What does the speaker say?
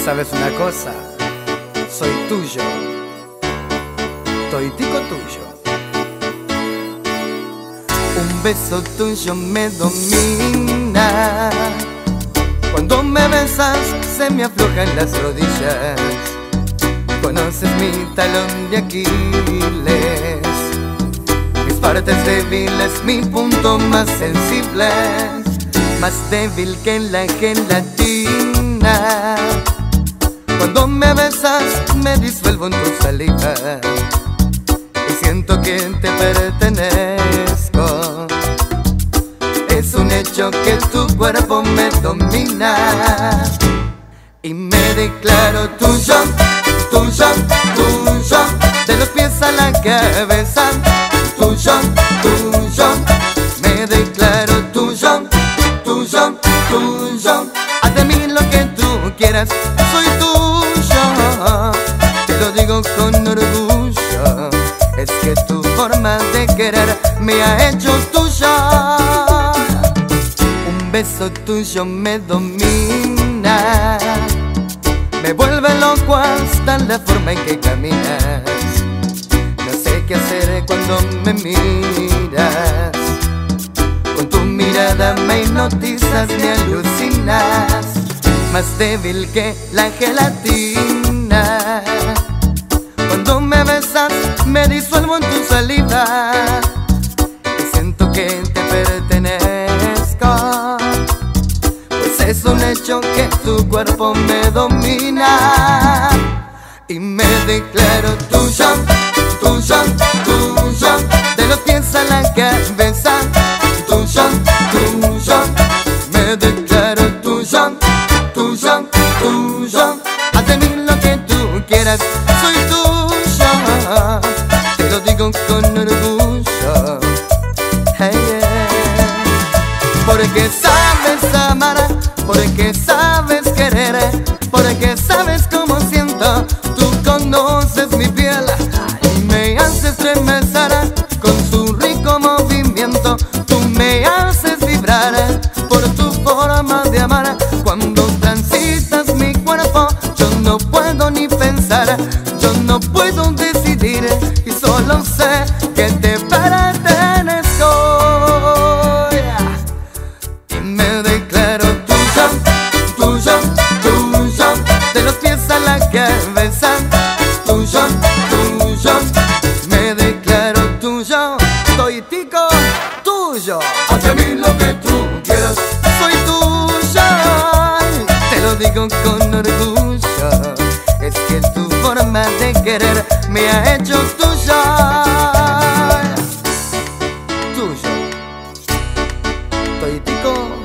sabes una cosa, soy tuyo, toitico tuyo. Un beso tuyo me domina, cuando me besas se me aflojan las rodillas. Conoces mi talón de Aquiles, mis partes débiles, mi punto más sensible, más débil que la gelatina. Cuando me besas me disuelvo en tu saliva y siento que te pertenezco. Es un hecho que tu cuerpo me domina y me declaro tuyo, tuyo, tuyo, de los pies a la cabeza. Tuyo, tuyo, me declaro tuyo, tuyo, tuyo. Haz de mí lo que tú quieras, soy tuyo. Te lo digo con orgullo, es que tu forma de querer me ha hecho tuyo. Un beso tuyo me domina, me vuelve loco hasta la forma en que caminas. No sé qué hacer cuando me miras, con tu mirada me hipnotizas, me alucinas, más débil que la gelatina. Cuando me besas me disuelvo en tu saliva y siento que te pertenezco. Es un hecho que tu cuerpo me domina y me declaro tuyo, tuyo, tuyo, de los pies a la cabeza. Tuyo, tuyo, me declaro tuyo, tuyo, tuyo. Haz de mí lo que tú quieras, soy tuyo. Te lo digo con orgullo, hey, yeah. Porque sabes amar, porque sabes querer, porque sabes cómo siento. Tú conoces mi piel y me haces estremecer con su rico movimiento. Tú me haces vibrar por tu forma de amar. Cuando transitas mi cuerpo yo no puedo ni pensar, yo no puedo decidir y solo sé que te pertenezco. Y me declaro tuyo, tuyo, tuyo, de los pies a la cabeza. Tuyo, tuyo, me declaro tuyo, toitico tuyo. Haz de mí lo que tú quieras, Soy tuyo, te lo digo con orgullo, es que tu forma de querer me ha hecho tuyo. Tuyo, toitico